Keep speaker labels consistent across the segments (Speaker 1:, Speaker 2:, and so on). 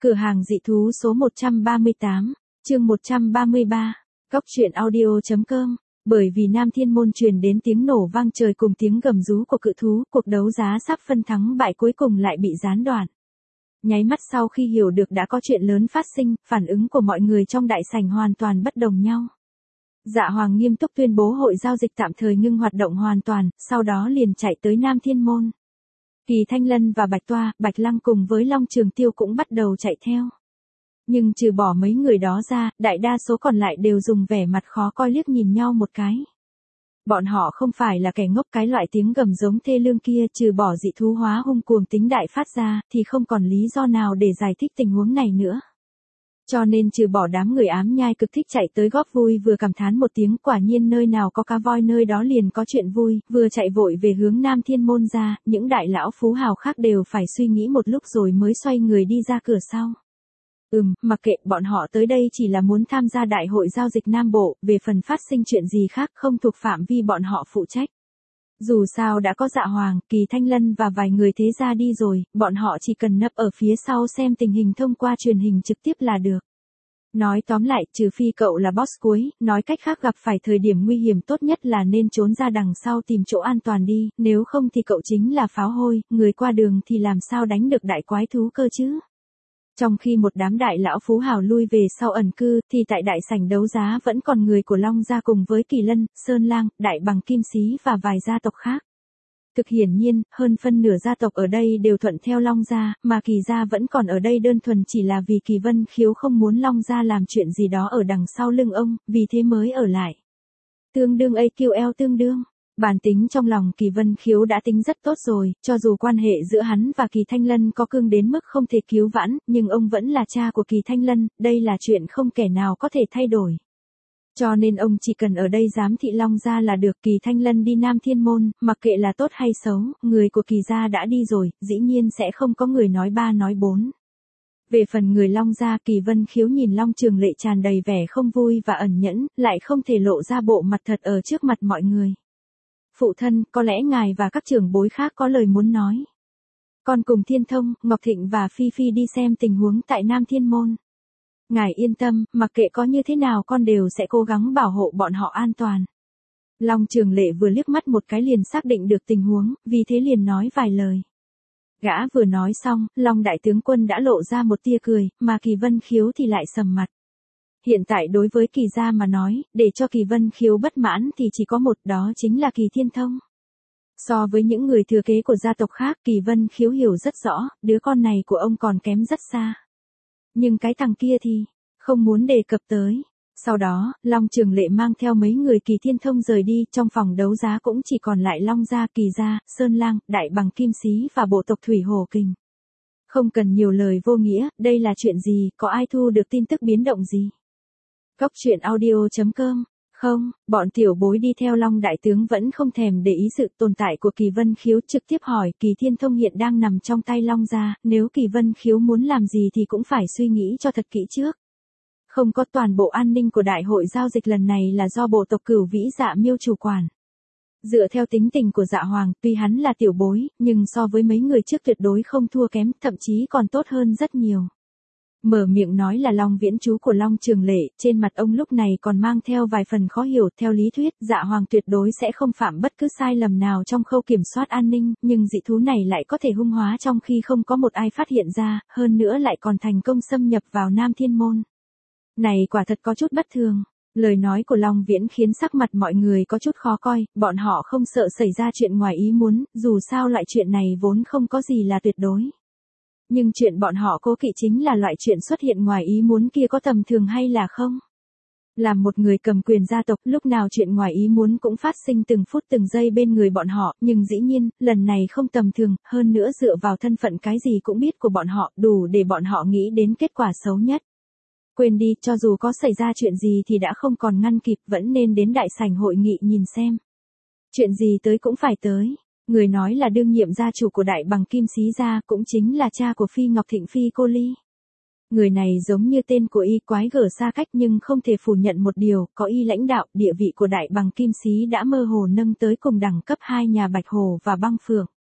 Speaker 1: Cửa hàng dị thú số 138, chương 133, Góc truyện audio.com. Bởi vì Nam Thiên Môn truyền đến tiếng nổ vang trời cùng tiếng gầm rú của cự thú, cuộc đấu giá sắp phân thắng bại cuối cùng lại bị gián đoạn. Nháy mắt sau khi hiểu được đã có chuyện lớn phát sinh, phản ứng của mọi người trong đại sảnh hoàn toàn bất đồng nhau. Dạ Hoàng nghiêm túc tuyên bố hội giao dịch tạm thời ngưng hoạt động hoàn toàn, sau đó liền chạy tới Nam Thiên Môn. Kỳ Thanh Lân và Bạch Toa, Bạch Lăng cùng với Long Trường Tiêu cũng bắt đầu chạy theo. Nhưng trừ bỏ mấy người đó ra, đại đa số còn lại đều dùng vẻ mặt khó coi liếc nhìn nhau một cái. Bọn họ không phải là kẻ ngốc, cái loại tiếng gầm giống thê lương kia trừ bỏ dị thú hóa hung cuồng tính đại phát ra, thì không còn lý do nào để giải thích tình huống này nữa. Cho nên trừ bỏ đám người ám nhai cực thích chạy tới góp vui vừa cảm thán một tiếng quả nhiên nơi nào có cá voi nơi đó liền có chuyện vui, vừa chạy vội về hướng Nam Thiên Môn ra, những đại lão phú hào khác đều phải suy nghĩ một lúc rồi mới xoay người đi ra cửa sau. Mặc kệ, bọn họ tới đây chỉ là muốn tham gia đại hội giao dịch Nam Bộ, về phần phát sinh chuyện gì khác không thuộc phạm vi bọn họ phụ trách. Dù sao đã có Dạ Hoàng, Kỳ Thanh Lân và vài người thế gia đi rồi, bọn họ chỉ cần nấp ở phía sau xem tình hình thông qua truyền hình trực tiếp là được. Nói tóm lại, trừ phi cậu là boss cuối, nói cách khác gặp phải thời điểm nguy hiểm tốt nhất là nên trốn ra đằng sau tìm chỗ an toàn đi, nếu không thì cậu chính là pháo hôi, người qua đường thì làm sao đánh được đại quái thú cơ chứ. Trong khi một đám đại lão phú hào lui về sau ẩn cư, thì tại đại sảnh đấu giá vẫn còn người của Long gia cùng với Kỳ Lân, Sơn Lang, Đại Bằng Kim Xí và vài gia tộc khác. Thực hiển nhiên, hơn phân nửa gia tộc ở đây đều thuận theo Long gia, mà Kỳ gia vẫn còn ở đây đơn thuần chỉ là vì Kỳ Vân Khiếu không muốn Long gia làm chuyện gì đó ở đằng sau lưng ông, vì thế mới ở lại. Tương đương AQL tương đương. Bản tính trong lòng Kỳ Vân Khiếu đã tính rất tốt rồi, cho dù quan hệ giữa hắn và Kỳ Thanh Lân có cương đến mức không thể cứu vãn, nhưng ông vẫn là cha của Kỳ Thanh Lân, đây là chuyện không kẻ nào có thể thay đổi. Cho nên ông chỉ cần ở đây giám thị Long gia là được. Kỳ Thanh Lân đi Nam Thiên Môn, mặc kệ là tốt hay xấu, người của Kỳ gia đã đi rồi, dĩ nhiên sẽ không có người nói ba nói bốn. Về phần người Long gia, Kỳ Vân Khiếu nhìn Long Trường Lệ tràn đầy vẻ không vui và ẩn nhẫn, lại không thể lộ ra bộ mặt thật ở trước mặt mọi người. Phụ thân, có lẽ ngài và các trưởng bối khác có lời muốn nói. Con cùng Thiên Thông, Ngọc Thịnh và Phi Phi đi xem tình huống tại Nam Thiên Môn. Ngài yên tâm, mặc kệ có như thế nào con đều sẽ cố gắng bảo hộ bọn họ an toàn. Long Trường Lệ vừa liếc mắt một cái liền xác định được tình huống, vì thế liền nói vài lời. Gã vừa nói xong, Long Đại Tướng Quân đã lộ ra một tia cười, mà Kỳ Vân Khiếu thì lại sầm mặt. Hiện tại đối với Kỳ gia mà nói, để cho Kỳ Vân Khiếu bất mãn thì chỉ có một, đó chính là Kỳ Thiên Thông. So với những người thừa kế của gia tộc khác, Kỳ Vân Khiếu hiểu rất rõ, đứa con này của ông còn kém rất xa. Nhưng cái thằng kia thì, không muốn đề cập tới. Sau đó, Long Trường Lệ mang theo mấy người Kỳ Thiên Thông rời đi, trong phòng đấu giá cũng chỉ còn lại Long gia, Kỳ gia, Sơn Lang, Đại Bằng Kim Xí và bộ tộc Thủy Hổ Kình. Không cần nhiều lời vô nghĩa, đây là chuyện gì, có ai thu được tin tức biến động gì? Góc truyện audio.com. Không, bọn tiểu bối đi theo Long Đại Tướng vẫn không thèm để ý sự tồn tại của Kỳ Vân Khiếu, trực tiếp hỏi Kỳ Thiên Thông hiện đang nằm trong tay Long gia, nếu Kỳ Vân Khiếu muốn làm gì thì cũng phải suy nghĩ cho thật kỹ trước. Không có, toàn bộ an ninh của đại hội giao dịch lần này là do bộ tộc Cửu Vĩ Dạ Miêu chủ quản. Dựa theo tính tình của Dạ Hoàng, tuy hắn là tiểu bối, nhưng so với mấy người trước tuyệt đối không thua kém, thậm chí còn tốt hơn rất nhiều. Mở miệng nói là Long Viễn chú của Long Trường Lệ, trên mặt ông lúc này còn mang theo vài phần khó hiểu. Theo lý thuyết, Dạ Hoàng tuyệt đối sẽ không phạm bất cứ sai lầm nào trong khâu kiểm soát an ninh, nhưng dị thú này lại có thể hung hóa trong khi không có một ai phát hiện ra, hơn nữa lại còn thành công xâm nhập vào Nam Thiên Môn. Này quả thật có chút bất thường. Lời nói của Long Viễn khiến sắc mặt mọi người có chút khó coi, bọn họ không sợ xảy ra chuyện ngoài ý muốn, dù sao loại chuyện này vốn không có gì là tuyệt đối. Nhưng chuyện bọn họ cố kỵ chính là loại chuyện xuất hiện ngoài ý muốn kia có tầm thường hay là không. Làm một người cầm quyền gia tộc, lúc nào chuyện ngoài ý muốn cũng phát sinh từng phút từng giây bên người bọn họ, nhưng dĩ nhiên, lần này không tầm thường, hơn nữa dựa vào thân phận cái gì cũng biết của bọn họ, đủ để bọn họ nghĩ đến kết quả xấu nhất. Quên đi, cho dù có xảy ra chuyện gì thì đã không còn ngăn kịp, vẫn nên đến đại sảnh hội nghị nhìn xem. Chuyện gì tới cũng phải tới. Người nói là đương nhiệm gia chủ của Đại Bằng Kim Xí gia, cũng chính là cha của Phi Ngọc Thịnh Phi Cô Ly. Người này giống như tên của y, quái gở xa cách, nhưng không thể phủ nhận một điều, có y lãnh đạo, địa vị của Đại Bằng Kim Xí đã mơ hồ nâng tới cùng đẳng cấp hai nhà Bạch Hổ và Băng Phượng.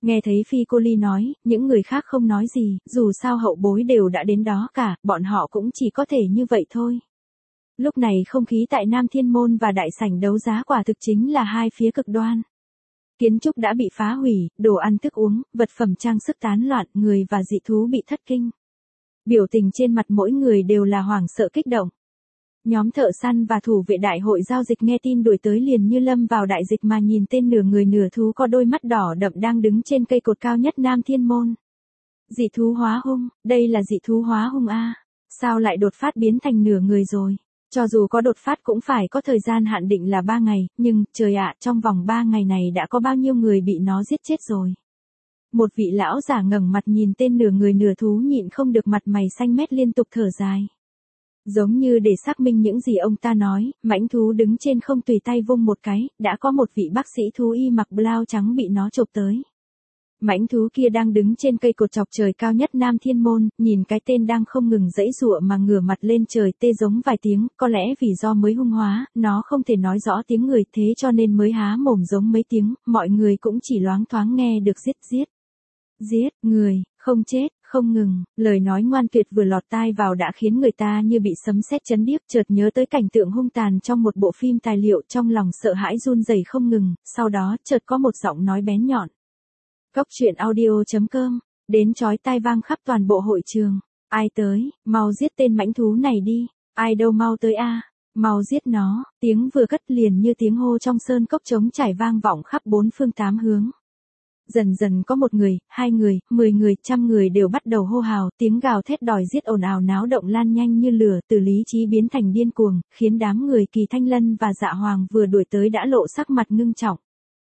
Speaker 1: Nghe thấy Phi Cô Ly nói, những người khác không nói gì, dù sao hậu bối đều đã đến đó cả, bọn họ cũng chỉ có thể như vậy thôi. Lúc này không khí tại Nam Thiên Môn và đại sảnh đấu giá quả thực chính là hai phía cực đoan. Kiến trúc đã bị phá hủy, đồ ăn thức uống, vật phẩm trang sức tán loạn, người và dị thú bị thất kinh. Biểu tình trên mặt mỗi người đều là hoảng sợ kích động. Nhóm thợ săn và thủ vệ đại hội giao dịch nghe tin đuổi tới liền như lâm vào đại dịch mà nhìn tên nửa người nửa thú có đôi mắt đỏ đậm đang đứng trên cây cột cao nhất Nam Thiên Môn. Dị thú hóa hung, đây là dị thú hóa hung a. Sao lại đột phát biến thành nửa người rồi? Cho dù có đột phát cũng phải có thời gian hạn định là 3 ngày, nhưng, trời ạ, trong vòng 3 ngày này đã có bao nhiêu người bị nó giết chết rồi. Một vị lão giả ngẩng mặt nhìn tên nửa người nửa thú nhịn không được mặt mày xanh mét liên tục thở dài. Giống như để xác minh những gì ông ta nói, mãnh thú đứng trên không tùy tay vung một cái, đã có một vị bác sĩ thú y mặc blau trắng bị nó chộp tới. Mãnh thú kia đang đứng trên cây cột chọc trời cao nhất Nam Thiên Môn, nhìn cái tên đang không ngừng giãy giụa mà ngửa mặt lên trời tê giống vài tiếng, có lẽ vì do mới hung hóa, nó không thể nói rõ tiếng người thế cho nên mới há mồm giống mấy tiếng, mọi người cũng chỉ loáng thoáng nghe được giết giết. Giết, người, không chết, không ngừng, lời nói ngoan tuyệt vừa lọt tai vào đã khiến người ta như bị sấm sét chấn điếc, chợt nhớ tới cảnh tượng hung tàn trong một bộ phim tài liệu, trong lòng sợ hãi run rẩy không ngừng, sau đó chợt có một giọng nói bén nhọn. Cốc truyện audio.com, đến chói tai vang khắp toàn bộ hội trường. Ai tới, mau giết tên mãnh thú này đi, ai đâu mau tới a, mau giết nó, tiếng vừa cất liền như tiếng hô trong sơn cốc trống trải vang vọng khắp bốn phương tám hướng. Dần dần có một người, 2 người, 10 người, 100 người đều bắt đầu hô hào, tiếng gào thét đòi giết ồn ào náo động lan nhanh như lửa, từ lý trí biến thành điên cuồng, khiến đám người Kỳ Thanh Lân và Dạ Hoàng vừa đuổi tới đã lộ sắc mặt ngưng trọng.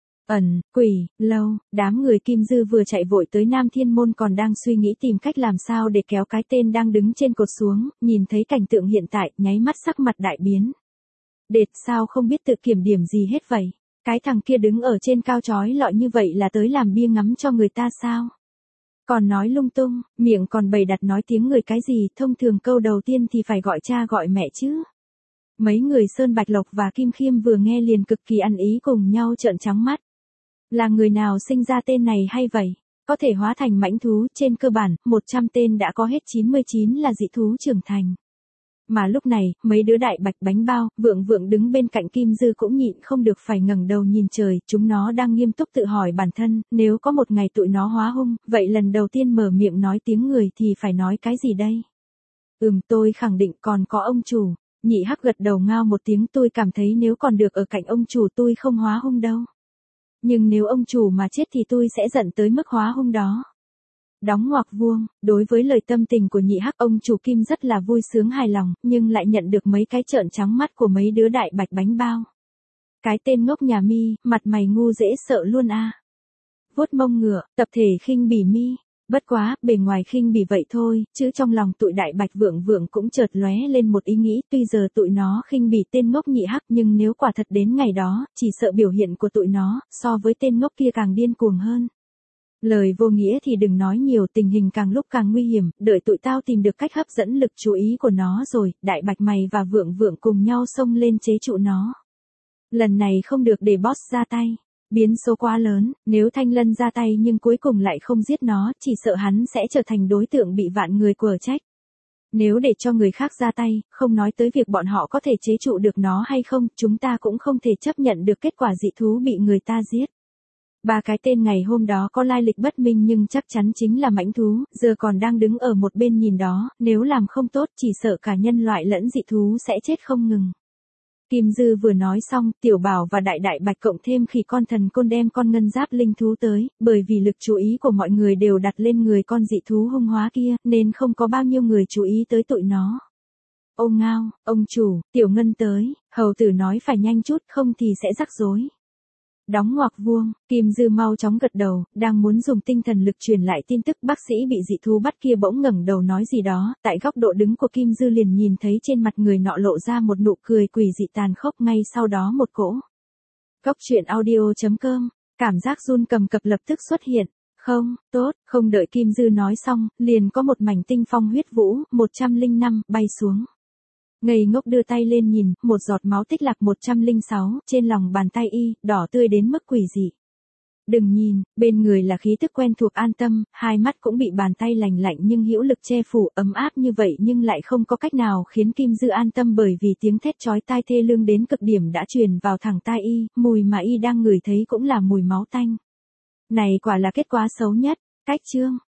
Speaker 1: Quỷ, Lâu, đám người Kim Dư vừa chạy vội tới Nam Thiên Môn còn đang suy nghĩ tìm cách làm sao để kéo cái tên đang đứng trên cột xuống, nhìn thấy cảnh tượng hiện tại, nháy mắt sắc mặt đại biến. Đệt sao không biết tự kiểm điểm gì hết vậy? Cái thằng kia đứng ở trên cao chói lọi như vậy là tới làm bia ngắm cho người ta sao? Còn nói lung tung, miệng còn bày đặt nói tiếng người cái gì, thông thường câu đầu tiên thì phải gọi cha gọi mẹ chứ. Mấy người Sơn Bạch Lộc và Kim Khiêm vừa nghe liền cực kỳ ăn ý cùng nhau trợn trắng mắt. Là người nào sinh ra tên này hay vậy? Có thể hóa thành mãnh thú, trên cơ bản, 100 tên đã có hết 99 là dị thú trưởng thành. Mà lúc này, mấy đứa đại bạch bánh bao, vượng vượng đứng bên cạnh Kim Dư cũng nhịn không được phải ngẩng đầu nhìn trời, chúng nó đang nghiêm túc tự hỏi bản thân, nếu có một ngày tụi nó hóa hung, vậy lần đầu tiên mở miệng nói tiếng người thì phải nói cái gì đây? Tôi khẳng định còn có ông chủ. Nhị Hắc gật đầu ngao một tiếng, tôi cảm thấy nếu còn được ở cạnh ông chủ tôi không hóa hung đâu. Nhưng nếu ông chủ mà chết thì tôi sẽ giận tới mức hóa hung đó. Đóng ngoặc vuông, đối với lời tâm tình của Nhị Hắc, ông chủ Kim rất là vui sướng hài lòng, nhưng lại nhận được mấy cái trợn trắng mắt của mấy đứa đại bạch bánh bao. Cái tên ngốc nhà Mi, mặt mày ngu dễ sợ luôn a. Vuốt mông ngựa, tập thể khinh bỉ Mi. Bất quá, bề ngoài khinh bỉ vậy thôi, chứ trong lòng tụi đại bạch vượng vượng cũng chợt lóe lên một ý nghĩ, tuy giờ tụi nó khinh bỉ tên ngốc Nhị Hắc nhưng nếu quả thật đến ngày đó, chỉ sợ biểu hiện của tụi nó, so với tên ngốc kia càng điên cuồng hơn. Lời vô nghĩa thì đừng nói nhiều, tình hình càng lúc càng nguy hiểm, đợi tụi tao tìm được cách hấp dẫn lực chú ý của nó rồi, đại bạch mày và vượng vượng cùng nhau xông lên chế trụ nó. Lần này không được để boss ra tay. Biến số quá lớn, nếu Thanh Lân ra tay nhưng cuối cùng lại không giết nó, chỉ sợ hắn sẽ trở thành đối tượng bị vạn người quở trách. Nếu để cho người khác ra tay, không nói tới việc bọn họ có thể chế trụ được nó hay không, chúng ta cũng không thể chấp nhận được kết quả dị thú bị người ta giết. 3 cái tên ngày hôm đó có lai lịch bất minh nhưng chắc chắn chính là mãnh thú, giờ còn đang đứng ở một bên nhìn đó, nếu làm không tốt chỉ sợ cả nhân loại lẫn dị thú sẽ chết không ngừng. Kim Dư vừa nói xong, Tiểu Bảo và Đại Đại Bạch cộng thêm Khỉ con thần côn đem con ngân giáp linh thú tới, bởi vì lực chú ý của mọi người đều đặt lên người con dị thú hung hóa kia, nên không có bao nhiêu người chú ý tới tụi nó. Ô ngao, ông chủ, Tiểu Ngân tới, hầu tử nói phải nhanh chút không thì sẽ rắc rối. Đóng ngoặc vuông, Kim Dư mau chóng gật đầu, đang muốn dùng tinh thần lực truyền lại tin tức bác sĩ bị dị thú bắt kia bỗng ngẩng đầu nói gì đó, tại góc độ đứng của Kim Dư liền nhìn thấy trên mặt người nọ lộ ra một nụ cười quỷ dị tàn khốc, ngay sau đó một cỗ. Cốc truyện audio.com, cảm giác run cầm cập lập tức xuất hiện. Không, tốt, không đợi Kim Dư nói xong, liền có một mảnh tinh phong huyết vũ, 105, bay xuống. Ngây ngốc đưa tay lên nhìn, một giọt máu tích lạc 106, trên lòng bàn tay y, đỏ tươi đến mức quỷ dị. Đừng nhìn, bên người là khí tức quen thuộc An Tâm, hai mắt cũng bị bàn tay lành lạnh nhưng hữu lực che phủ, ấm áp như vậy nhưng lại không có cách nào khiến Kim Dư an tâm, bởi vì tiếng thét chói tai thê lương đến cực điểm đã truyền vào thẳng tai y, mùi mà y đang ngửi thấy cũng là mùi máu tanh. Này quả là kết quả xấu nhất. Cách chương